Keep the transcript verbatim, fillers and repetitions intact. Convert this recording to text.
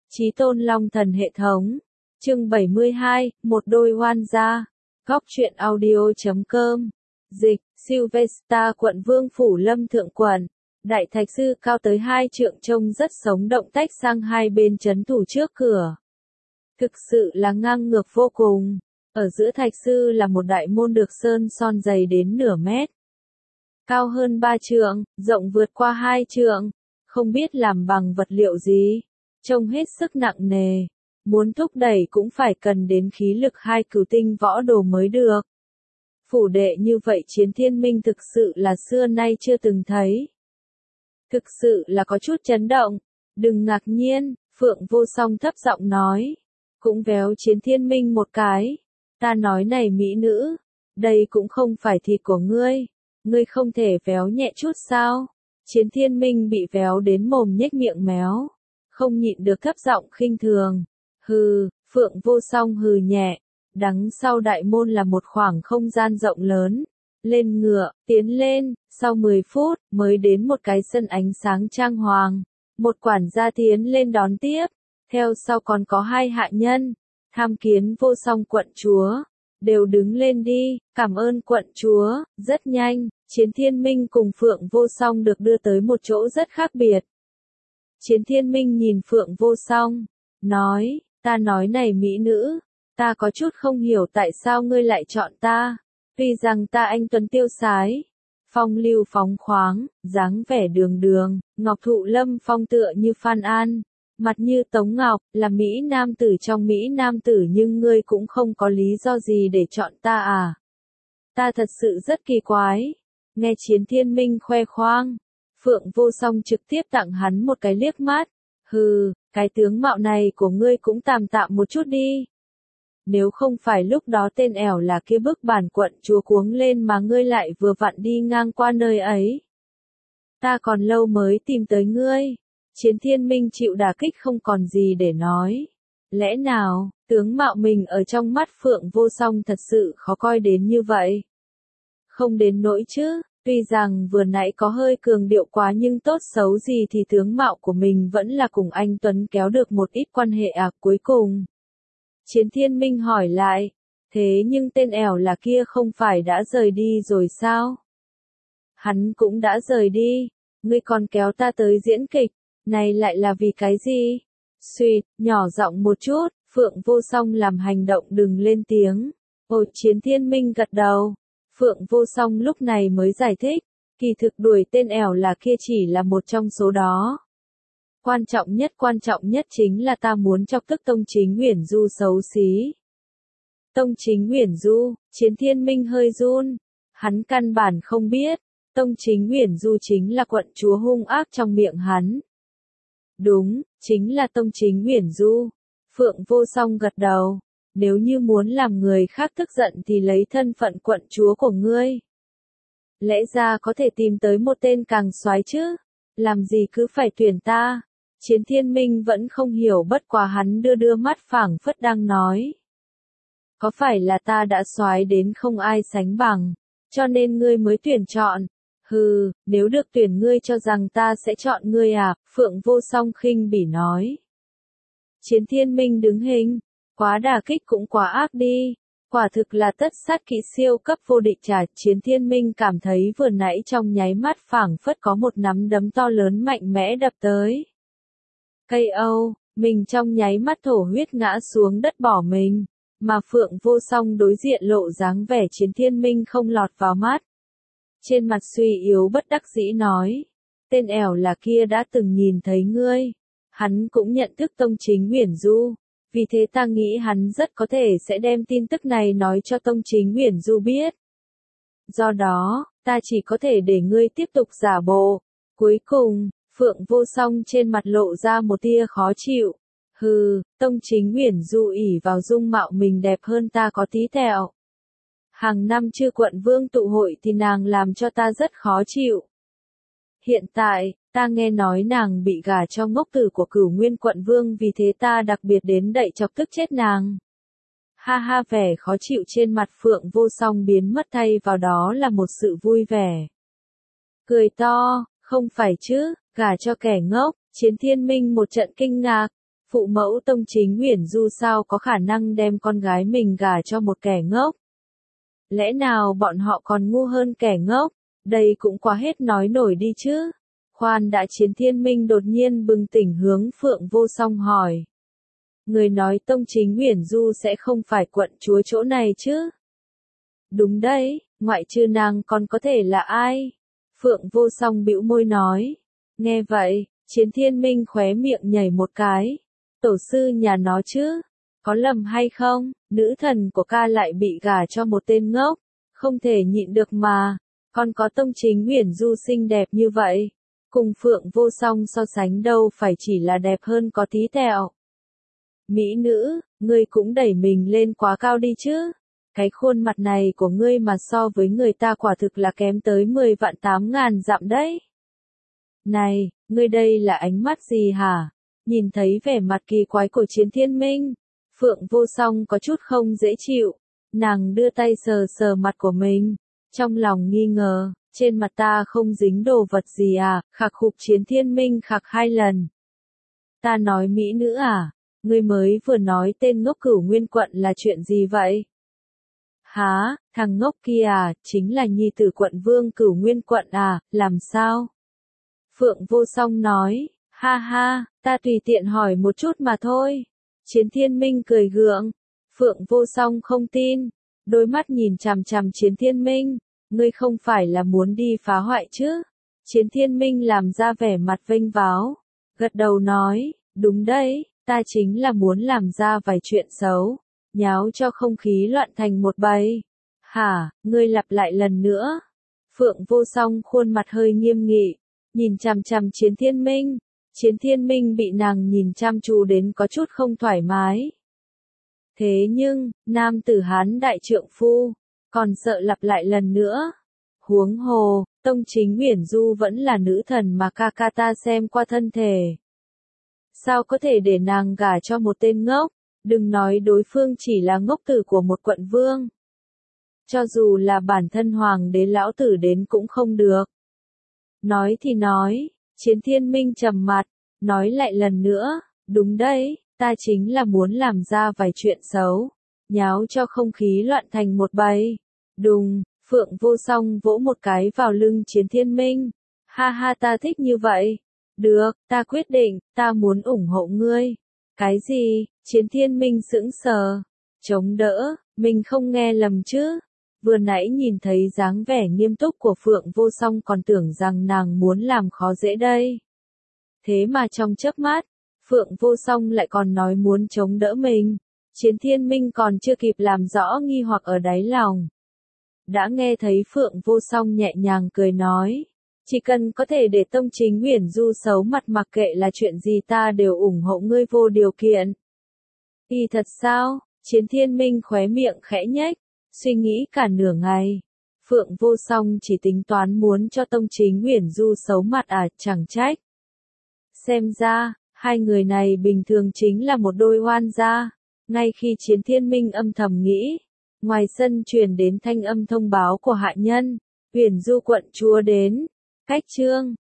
Chí Tôn Long Thần hệ thống. Chương bảy mươi hai, một đôi hoan gia. Góc truyện audio chấm com. Dịch, Sylvester quận Vương Phủ Lâm Thượng quận. Đại thạch sư cao tới hai trượng trông rất sống động tách sang hai bên trấn thủ trước cửa. Thực sự là ngang ngược vô cùng. Ở giữa thạch sư là một đại môn được sơn son dày đến nửa mét. Cao hơn ba trượng, rộng vượt qua hai trượng. Không biết làm bằng vật liệu gì. Trông hết sức nặng nề. Muốn thúc đẩy cũng phải cần đến khí lực hai cửu tinh võ đồ mới được. Phủ đệ như vậy Chiến Thiên Minh thực sự là xưa nay chưa từng thấy. Thực sự là có chút chấn động. Đừng ngạc nhiên, Phượng Vô Song thấp giọng nói. Cũng véo Chiến Thiên Minh một cái. Ta nói này mỹ nữ, đây cũng không phải thịt của ngươi. Ngươi không thể véo nhẹ chút sao? Chiến Thiên Minh bị véo đến mồm nhếch miệng méo. Không nhịn được thấp giọng khinh thường. Hừ, Phượng Vô Song hừ nhẹ. Đằng sau đại môn là một khoảng không gian rộng lớn. Lên ngựa, tiến lên, sau mười phút, mới đến một cái sân ánh sáng trang hoàng. Một quản gia tiến lên đón tiếp. Theo sau còn có hai hạ nhân. Tham kiến Vô Song quận chúa. Đều đứng lên đi, cảm ơn quận chúa. Rất nhanh, Chiến Thiên Minh cùng Phượng Vô Song được đưa tới một chỗ rất khác biệt. Chiến Thiên Minh nhìn Phượng Vô Song, nói, ta nói này mỹ nữ, ta có chút không hiểu tại sao ngươi lại chọn ta. Tuy rằng ta anh tuấn tiêu sái, phong lưu phóng khoáng, dáng vẻ đường đường, ngọc thụ lâm phong tựa như Phan An, mặt như Tống Ngọc, là Mỹ nam tử trong Mỹ nam tử, nhưng ngươi cũng không có lý do gì để chọn ta à. Ta thật sự rất kỳ quái. Nghe Chiến Thiên Minh khoe khoang, Phượng Vô Song trực tiếp tặng hắn một cái liếc mắt. Hừ, cái tướng mạo này của ngươi cũng tạm tạm một chút đi. Nếu không phải lúc đó tên ẻo là kia bức bản quận chúa cuống lên mà ngươi lại vừa vặn đi ngang qua nơi ấy. Ta còn lâu mới tìm tới ngươi. Chiến Thiên Minh chịu đả kích không còn gì để nói. Lẽ nào, tướng mạo mình ở trong mắt Phượng Vô Song thật sự khó coi đến như vậy? Không đến nỗi chứ. Tuy rằng vừa nãy có hơi cường điệu quá nhưng tốt xấu gì thì tướng mạo của mình vẫn là cùng anh Tuấn kéo được một ít quan hệ à. Cuối cùng. Chiến Thiên Minh hỏi lại. Thế nhưng tên ẻo là kia không phải đã rời đi rồi sao? Hắn cũng đã rời đi. Ngươi còn kéo ta tới diễn kịch. Này lại là vì cái gì? Xuyệt, nhỏ giọng một chút. Phượng Vô Song làm hành động đừng lên tiếng. Ôi, Chiến Thiên Minh gật đầu. Phượng Vô Song lúc này mới giải thích, kỳ thực đuổi tên ẻo là kia chỉ là một trong số đó. Quan trọng nhất quan trọng nhất chính là ta muốn chọc tức Tông Chính Uyển Du xấu xí. Tông Chính Uyển Du, Chiến Thiên Minh hơi run, hắn căn bản không biết, Tông Chính Uyển Du chính là quận chúa hung ác trong miệng hắn. Đúng, chính là Tông Chính Uyển Du. Phượng Vô Song gật đầu. Nếu như muốn làm người khác tức giận thì lấy thân phận quận chúa của ngươi. Lẽ ra có thể tìm tới một tên càng soái chứ. Làm gì cứ phải tuyển ta. Chiến Thiên Minh vẫn không hiểu, bất quá hắn đưa đưa mắt phảng phất đang nói. Có phải là ta đã soái đến không ai sánh bằng, cho nên ngươi mới tuyển chọn. Hừ, nếu được tuyển ngươi cho rằng ta sẽ chọn ngươi à? Phượng Vô Song khinh bỉ nói. Chiến Thiên Minh đứng hình. Quá đả kích cũng quá ác đi. Quả thực là tất sát kỹ siêu cấp vô địch trả. Chiến Thiên Minh cảm thấy vừa nãy trong nháy mắt phảng phất có một nắm đấm to lớn mạnh mẽ đập tới. Cây Âu, mình trong nháy mắt thổ huyết ngã xuống đất bỏ mình. Mà Phượng Vô Song đối diện lộ dáng vẻ Chiến Thiên Minh không lọt vào mắt. Trên mặt suy yếu bất đắc dĩ nói. Tên ẻo là kia đã từng nhìn thấy ngươi. Hắn cũng nhận thức Tông Chính Uyển Du. Vì thế ta nghĩ hắn rất có thể sẽ đem tin tức này nói cho Tông Chính Uyển Du biết. Do đó, ta chỉ có thể để ngươi tiếp tục giả bộ. Cuối cùng, Phượng Vô Song trên mặt lộ ra một tia khó chịu. Hừ, Tông Chính Uyển Du ỷ vào dung mạo mình đẹp hơn ta có tí tẹo. Hàng năm Chư quận vương tụ hội thì nàng làm cho ta rất khó chịu. Hiện tại, ta nghe nói nàng bị gả cho ngốc tử của Cửu Nguyên quận vương, vì thế ta đặc biệt đến đậy chọc tức chết nàng. Ha ha, vẻ khó chịu trên mặt Phượng Vô Song biến mất, thay vào đó là một sự vui vẻ. Cười to, không phải chứ, gả cho kẻ ngốc. Chiến Thiên Minh một trận kinh ngạc. Phụ mẫu Tông Chính Uyển Du sao có khả năng đem con gái mình gả cho một kẻ ngốc? Lẽ nào bọn họ còn ngu hơn kẻ ngốc? Đây cũng quá hết nói nổi đi chứ. Khoan đã, Chiến Thiên Minh đột nhiên bừng tỉnh hướng Phượng Vô Song hỏi. Người nói Tông Chính Uyển Du sẽ không phải quận chúa chỗ này chứ? Đúng đấy, ngoại trừ nàng còn có thể là ai? Phượng Vô Song bĩu môi nói. Nghe vậy, Chiến Thiên Minh khóe miệng nhảy một cái. Tổ sư nhà nó chứ? Có lầm hay không? Nữ thần của ca lại bị gả cho một tên ngốc. Không thể nhịn được mà. Còn có Tông Chính Uyển Du xinh đẹp như vậy. Cùng Phượng Vô Song so sánh đâu phải chỉ là đẹp hơn có tí tẹo. Mỹ nữ, ngươi cũng đẩy mình lên quá cao đi chứ. Cái khuôn mặt này của ngươi mà so với người ta quả thực là kém tới mười vạn tám ngàn dặm đấy. Này, ngươi đây là ánh mắt gì hả? Nhìn thấy vẻ mặt kỳ quái của Chiến Thiên Minh, Phượng Vô Song có chút không dễ chịu. Nàng đưa tay sờ sờ mặt của mình, trong lòng nghi ngờ, trên mặt ta không dính đồ vật gì à? Khạc khục. Chiến Thiên Minh khạc hai lần. Ta nói mỹ nữ à? Ngươi mới vừa nói tên ngốc Cửu Nguyên quận là chuyện gì vậy? Hả, thằng ngốc kia à, chính là nhi tử quận vương Cửu Nguyên quận à, làm sao? Phượng Vô Song nói, ha ha, ta tùy tiện hỏi một chút mà thôi. Chiến Thiên Minh cười gượng. Phượng Vô Song không tin, đôi mắt nhìn chằm chằm Chiến Thiên Minh, ngươi không phải là muốn đi phá hoại chứ? Chiến Thiên Minh làm ra vẻ mặt vênh váo, gật đầu nói, đúng đấy, ta chính là muốn làm ra vài chuyện xấu, nháo cho không khí loạn thành một bầy. Hả, ngươi lặp lại lần nữa? Phượng Vô Song khuôn mặt hơi nghiêm nghị, nhìn chằm chằm Chiến Thiên Minh. Chiến Thiên Minh bị nàng nhìn chăm chú đến có chút không thoải mái. Thế nhưng, nam tử Hán đại trượng phu, còn sợ lặp lại lần nữa. Huống hồ, Tông Chính Uyển Du vẫn là nữ thần mà ca ca ta xem qua thân thể. Sao có thể để nàng gả cho một tên ngốc? Đừng nói đối phương chỉ là ngốc tử của một quận vương. Cho dù là bản thân hoàng đế lão tử đến cũng không được. Nói thì nói, Chiến Thiên Minh trầm mặt, nói lại lần nữa, đúng đấy, ta chính là muốn làm ra vài chuyện xấu, nháo cho không khí loạn thành một bầy. Đùng, Phượng Vô Song vỗ một cái vào lưng Chiến Thiên Minh. Ha ha, ta thích như vậy. Được, ta quyết định, ta muốn ủng hộ ngươi. Cái gì? Chiến Thiên Minh sững sờ. Chống đỡ, mình không nghe lầm chứ? Vừa nãy nhìn thấy dáng vẻ nghiêm túc của Phượng Vô Song còn tưởng rằng nàng muốn làm khó dễ đây. Thế mà trong chớp mắt, Phượng Vô Song lại còn nói muốn chống đỡ mình. Chiến Thiên Minh còn chưa kịp làm rõ nghi hoặc ở đáy lòng. Đã nghe thấy Phượng Vô Song nhẹ nhàng cười nói. Chỉ cần có thể để Tông Chính Uyển Du xấu mặt mặc kệ là chuyện gì ta đều ủng hộ ngươi vô điều kiện. Y thật sao? Chiến Thiên Minh khóe miệng khẽ nhếch, suy nghĩ cả nửa ngày. Phượng Vô Song chỉ tính toán muốn cho Tông Chính Uyển Du xấu mặt à, chẳng trách. Xem ra, hai người này bình thường chính là một đôi oan gia. Ngay khi Chiến Thiên Minh âm thầm nghĩ, ngoài sân truyền đến thanh âm thông báo của hạ nhân, Uyển Du quận chúa đến. Cách chương